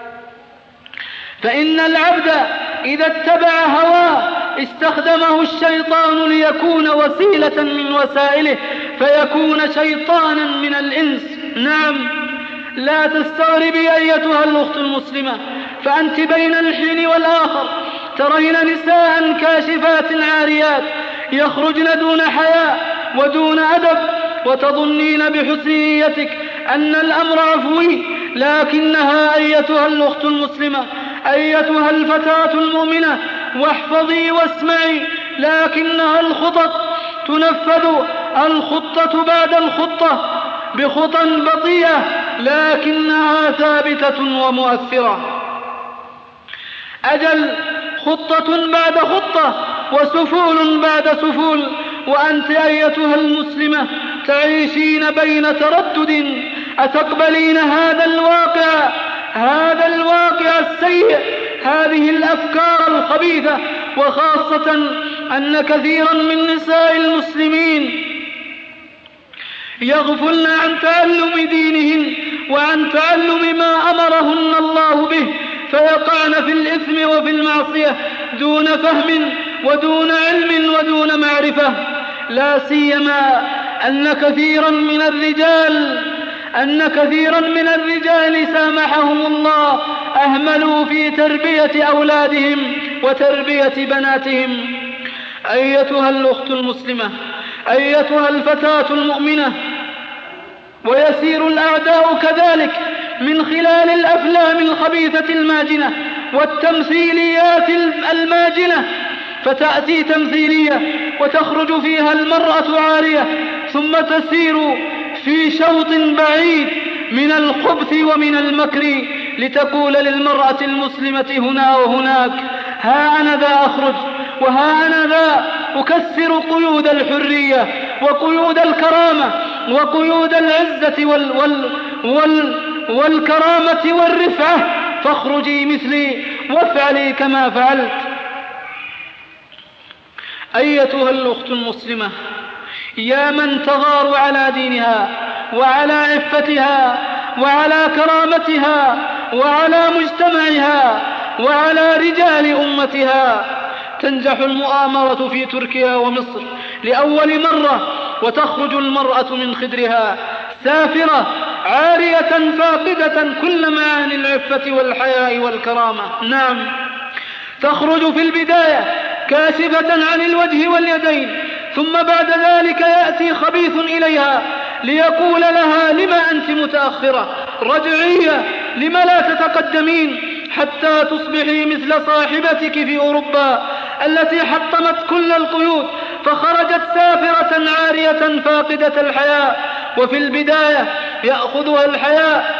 فإن العبد إذا اتبع هواه استخدمه الشيطان ليكون وسيلة من وسائله فيكون شيطانا من الإنس. نعم، لا تستغربي أيتها الأخت المسلمة، فأنت بين الحين والآخر ترين نساء كاشفات عاريات يخرجن دون حياء ودون أدب، وتظنين بحسن نيتك أن الأمر عفوي، لكنها أيتها الأخت المسلمة، أيتها الفتاة المؤمنة، واحفظي واسمعي، لكنها الخطط تنفذ الخطة بعد الخطة بخطى بطيئة، لكنها ثابتة ومؤثرة. أجل، خطة بعد خطة وسفول بعد سفول، وأنت أيتها المسلمة تعيشين بين تردد، أتقبلين هذا الواقع السيء، هذه الأفكار الخبيثة، وخاصة أن كثيرا من نساء المسلمين يغفلن عن تعلم دينهن وعن تعلم ما أمرهن الله به، فيقعن في الإثم وفي المعصية دون فهم ودون علم ودون معرفة. لا سيما أن كثيرا من الرجال سامحهم الله أهملوا في تربية أولادهم وتربية بناتهم. أيتها الأخت المسلمة، أيتها الفتاة المؤمنة، ويسير الأعداء كذلك من خلال الأفلام الخبيثة الماجنة والتمثيليات الماجنة، فتأتي تمثيلية وتخرج فيها المرأة عارية، ثم تسير في شوط بعيد من الخبث ومن المكر لتقول للمرأة المسلمة هنا وهناك: ها أنا ذا أخرج، وها أنا ذا أكسر قيود الحرية وقيود الكرامة وقيود العزة والكرامة والرفعة، فاخرجي مثلي وافعلي كما فعلت. أيتها الأخت المسلمة، يا من تغار على دينها وعلى عفتها وعلى كرامتها وعلى مجتمعها وعلى رجال أمتها، تنجح المؤامرة في تركيا ومصر لأول مرة، وتخرج المرأة من خدرها سافرة عارية فاقدة كل معاني العفة والحياء والكرامة. نعم، تخرج في البداية كاشفة عن الوجه واليدين، ثم بعد ذلك يأتي خبيث إليها ليقول لها: لما أنت متأخرة؟ رجعية، لما لا تتقدمين حتى تصبحي مثل صاحبتك في أوروبا التي حطمت كل القيود، فخرجت سافرة عارية فاقدة الحياء. وفي البداية يأخذها الحياء،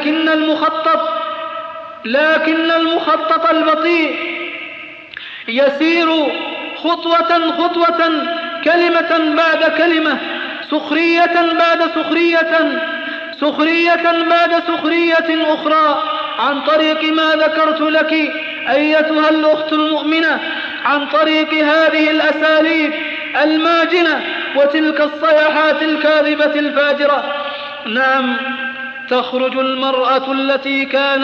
لكن المخطط البطيء يسير خطوة خطوة، كلمة بعد كلمة، سخرية بعد سخرية أخرى، عن طريق ما ذكرت لك أيتها الأخت المؤمنة، عن طريق هذه الأساليب الماجنة وتلك الصيحات الكاذبة الفاجرة. نعم، تخرج المرأة التي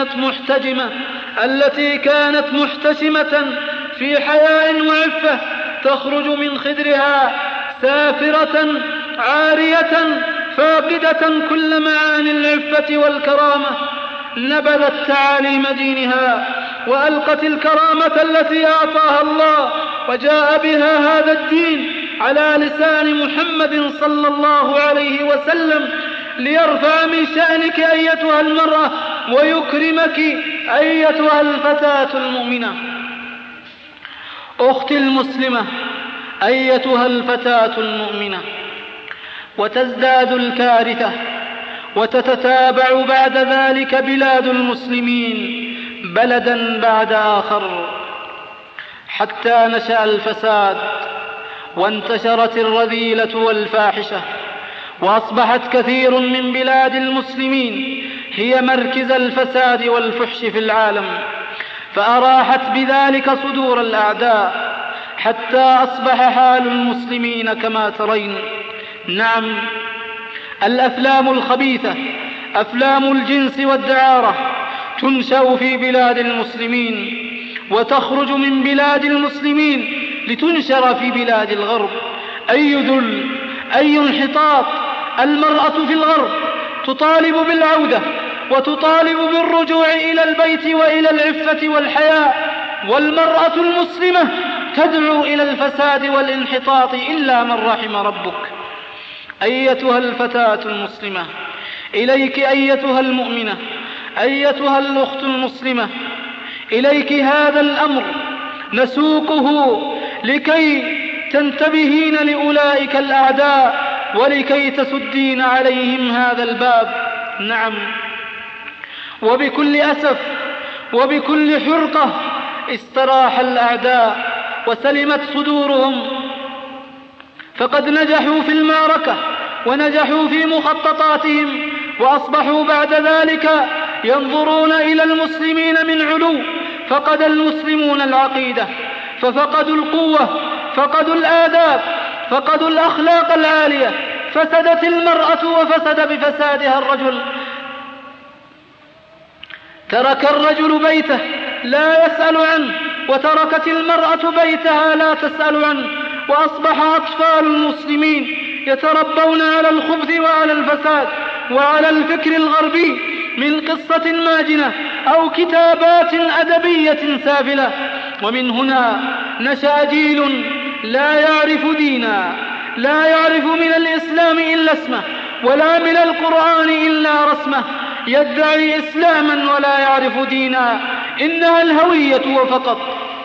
كانت محتشمة في حياء وعفة، تخرج من خدرها سافرة عارية فاقدة كل معاني العفة والكرامة، نبذت تعاليم دينها وألقت الكرامة التي أعطاها الله، وجاء بها هذا الدين على لسان محمد صلى الله عليه وسلم ليرفع من شأنك أيتها المرأة ويكرمك أيتها الفتاة المؤمنة. أختي المسلمة، أيتها الفتاة المؤمنة، وتزداد الكارثة وتتتابع بعد ذلك بلاد المسلمين بلدا بعد آخر، حتى نشأ الفساد وانتشرت الرذيلة والفاحشة، وأصبحت كثير من بلاد المسلمين هي مركز الفساد والفحش في العالم، فأراحت بذلك صدور الأعداء، حتى أصبح حال المسلمين كما ترين، نعم، الأفلام الخبيثة، أفلام الجنس والدعارة، تنشأ في بلاد المسلمين وتخرج من بلاد المسلمين لتنشر في بلاد الغرب. أي ذل، أي انحطاط! المرأة في الغرب تطالب بالعودة وتطالب بالرجوع إلى البيت وإلى العفة والحياء، والمرأة المسلمة تدعو إلى الفساد والانحطاط إلا من رحم ربك. أيتها الفتاة المسلمة، إليك أيتها المؤمنة، أيتها الأخت المسلمة، إليك هذا الأمر نسوقه لكي تنتبهين لأولئك الأعداء ولكي تسدين عليهم هذا الباب. نعم، وبكل أسف وبكل حرقة استراح الأعداء وسلمت صدورهم، فقد نجحوا في المعركة ونجحوا في مخططاتهم، وأصبحوا بعد ذلك ينظرون إلى المسلمين من علو. فقد المسلمون العقيدة، ففقدوا القوة، فقدوا الآداب، فقدوا الأخلاق العالية، فسدت المرأة وفسد بفسادها الرجل. ترك الرجل بيته لا يسأل عنه، وتركت المرأة بيتها لا تسأل عنه، وأصبح أطفال المسلمين يتربون على الخبث وعلى الفساد وعلى الفكر الغربي من قصة ماجنة أو كتابات أدبية سافلة. ومن هنا نشأ جيل لا يعرف دينا، لا يعرف من الإسلام إلا اسمه، ولا من القرآن إلا رسمه، يدعي إسلاما ولا يعرف دينا، إنها الهوية وفقط.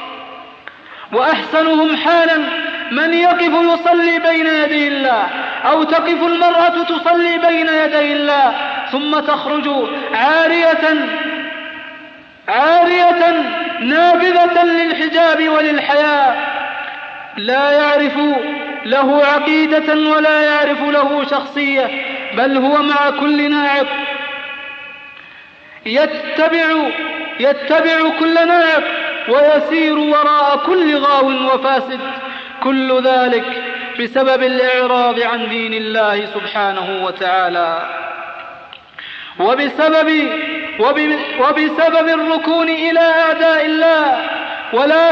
وأحسنهم حالا من يقف يصلي بين يدي الله، أو تقف المرأة تصلي بين يدي الله ثم تخرج عارية نابذة للحجاب وللحياء، لا يعرف له عقيدة ولا يعرف له شخصية، بل هو مع كل ناعق يتبع كل ناعق ويسير وراء كل غاو وفاسد، كل ذلك بسبب الإعراض عن دين الله سبحانه وتعالى، وبسبب الركون إلى أعداء الله. ولا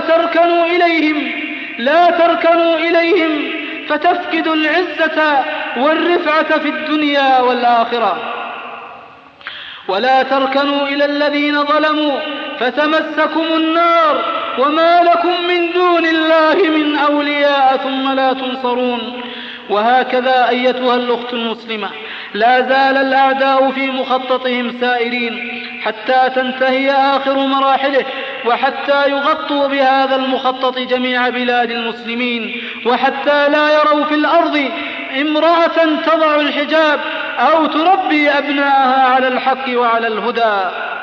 تركنوا إليهم فتفقدوا العزة والرفعة في الدنيا والآخرة. ولا تركنوا إلى الذين ظلموا فتمسكم النار وما لكم من دون الله من أولياء ثم لا تنصرون. وهكذا أيتها الأخت المسلمة، لا زال الأعداء في مخططهم سائرين حتى تنتهي آخر مراحله، وحتى يغطوا بهذا المخطط جميع بلاد المسلمين، وحتى لا يروا في الأرض امرأة تضع الحجاب أو تربي أبناءها على الحق وعلى الهدى.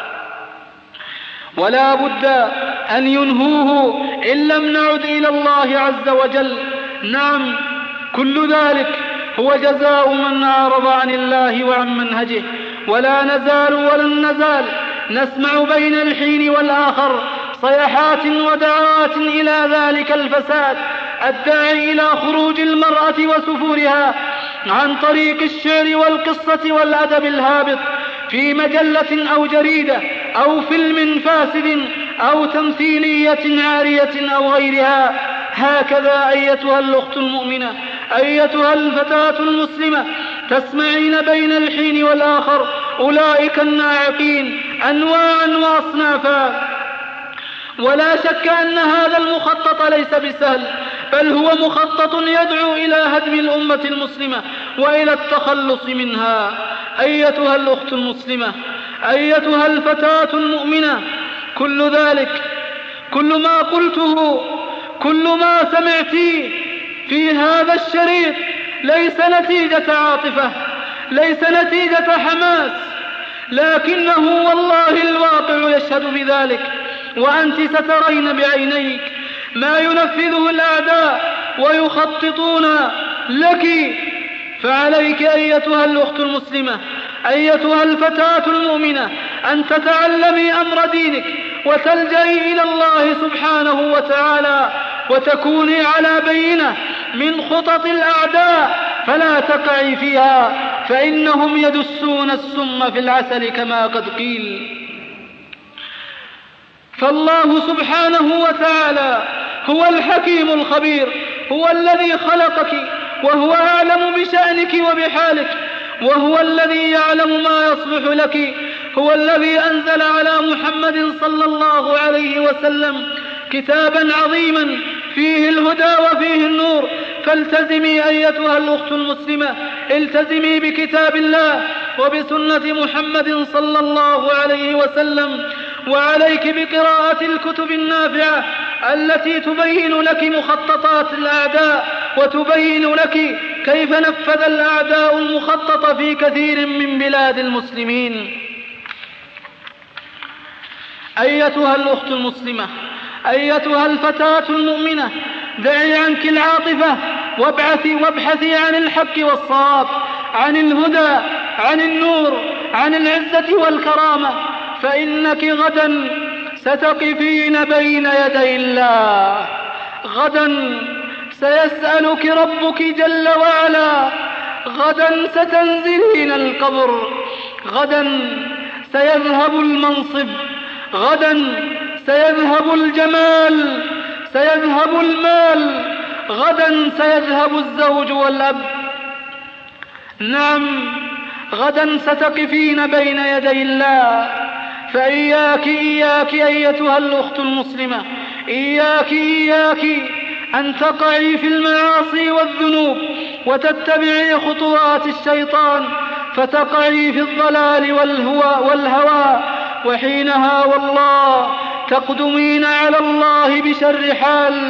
ولا بد أن ينهوه إن لم نعد إلى الله عز وجل. نعم، كل ذلك هو جزاء من أعرض عن الله وعن منهجه. ولا نزال ولن نزال نسمع بين الحين والآخر صيحات ودعوات إلى ذلك الفساد الداعي إلى خروج المرأة وسفورها عن طريق الشعر والقصة والأدب الهابط في مجلة أو جريدة أو فيلم فاسد أو تمثيلية عارية أو غيرها. هكذا أيتها الأخت المؤمنة، أيتها الفتاة المسلمة، تسمعين بين الحين والآخر أولئك الناعقين أنواعا وأصنافا. ولا شك أن هذا المخطط ليس بسهل، بل هو مخطط يدعو إلى هدم الأمة المسلمة وإلى التخلص منها. أيتها الأخت المسلمة، أيتها الفتاة المؤمنة، كل ذلك، كل ما قلته، كل ما سمعتيه في هذا الشريط ليس نتيجة عاطفة، ليس نتيجة حماس، لكنه والله الواقع يشهد بذلك، وأنت سترين بعينيك ما ينفذه الأعداء ويخططون لك. فعليك أيتها الأخت المسلمة، أيتها الفتاة المؤمنة، أن تتعلمي أمر دينك وتلجئي إلى الله سبحانه وتعالى، وتكوني على بينة من خطط الأعداء فلا تقعي فيها، فإنهم يدسون السم في العسل كما قد قيل. فالله سبحانه وتعالى هو الحكيم الخبير، هو الذي خلقك وهو أعلم بشأنك وبحالك، وهو الذي يعلم ما يصلح لك، هو الذي أنزل على محمد صلى الله عليه وسلم كتابا عظيما فيه الهدى وفيه النور. فالتزمي أيتها الأخت المسلمة، التزمي بكتاب الله وبسنة محمد صلى الله عليه وسلم، وعليك بقراءة الكتب النافعة التي تبين لك مخططات الأعداء، وتبين لك كيف نفذ الأعداء المخطط في كثير من بلاد المسلمين. أيتها الأخت المسلمة، أيتها الفتاة المؤمنة، دعي عنك العاطفة وابحثي عن الحق والصواب، عن الهدى، عن النور، عن العزة والكرامة، فإنك غدا ستقفين بين يدي الله. غدا سيسألك ربك جل وعلا، غدا ستنزلين القبر، غدا سيذهب المنصب، غدا سيذهب الجمال، سيذهب المال، غدا سيذهب الزوج والأب. نعم، غدا ستقفين بين يدي الله. فإياك أيتها الأخت المسلمة، إياك أن تقعي في المعاصي والذنوب وتتبعي خطوات الشيطان، فتقعي في الضلال والهوى، وحينها والله تقدمين على الله بشر حال،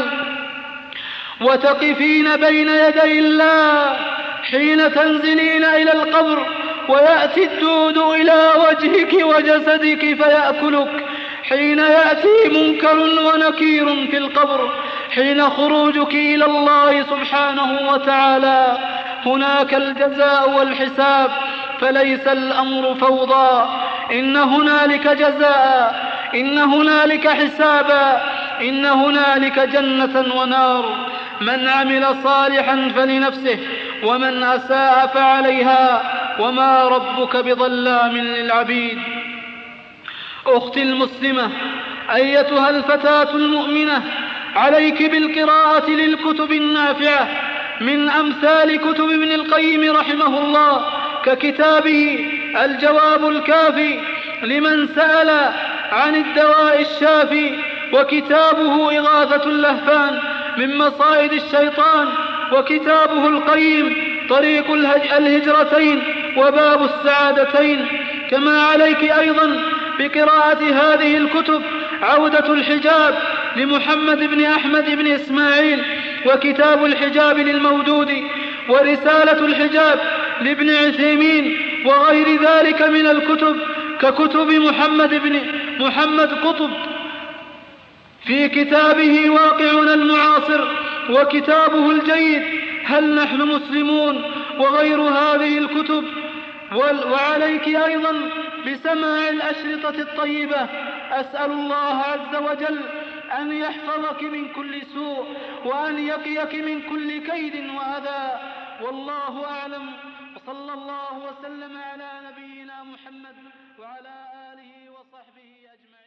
وتقفين بين يدي الله حين تنزلين إلى القبر، ويأتي الدود إلى وجهك وجسدك فيأكلك، حين يأتي منكر ونكير في القبر، حين خروجك إلى الله سبحانه وتعالى، هناك الجزاء والحساب. فليس الأمر فوضى، إن هنالك جزاء، إن هنالك حسابا، إن هنالك جنة ونار. من عمل صالحا فلنفسه، ومن أساء فعليها، وما ربك بظلام للعبيد. أختي المسلمة، أيتها الفتاة المؤمنة، عليك بالقراءة للكتب النافعة من أمثال كتب ابن القيم رحمه الله، ككتابه الجواب الكافي لمن سأل عن الدواء الشافي، وكتابه إغاثة اللهفان من مصائد الشيطان، وكتابه القيم طريق الهجرتين وباب السعادتين. كما عليك أيضا بقراءة هذه الكتب: عودة الحجاب لمحمد بن أحمد بن إسماعيل، وكتاب الحجاب للمودودي، ورسالة الحجاب لابن عثيمين، وغير ذلك من الكتب، ككتب محمد قطب في كتابه واقعنا المعاصر، وكتابه الجيد هل نحن مسلمون، وغير هذه الكتب. وعليك أيضا بسماع الأشرطة الطيبة. أسأل الله عز وجل أن يحفظك من كل سوء، وأن يقيك من كل كيد وأذى. والله أعلم، وصلى الله وسلم على نبينا محمد وعلى آله وصحبه أجمعين.